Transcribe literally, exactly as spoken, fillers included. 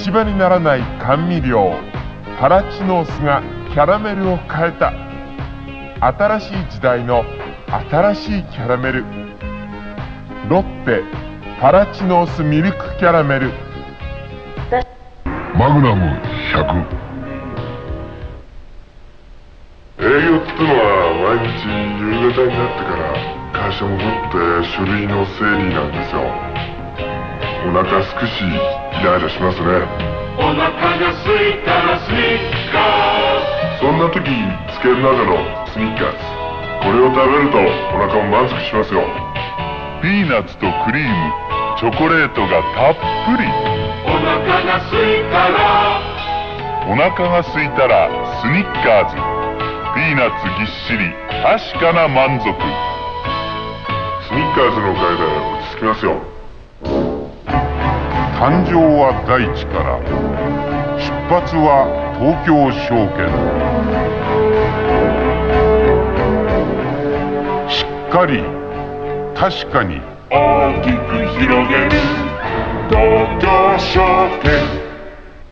虫歯にならない甘味料パラチノースがキャラメルを変えた。新しい時代の新しいキャラメル、ロッテパラチノースミルクキャラメル。 マグナムひゃく。営業ってのは毎日夕方になってから会社戻って書類の整理なんですよ。お腹すくしイライラしますね。 お腹がすいたらスニッカーズ。 そんな時つける中のスニッカーズ、これを食べるとお腹も満足しますよ。 ピーナッツとクリーム、チョコレートがたっぷり。 お腹がすいたらお腹が空いたらスニッカーズ。ピーナッツぎっしり、確かな満足。 スニッカーズのおかげで落ち着きますよ。 誕生は大地から、出発は東京証券。しっかり、確かに大きく広げる東京証券。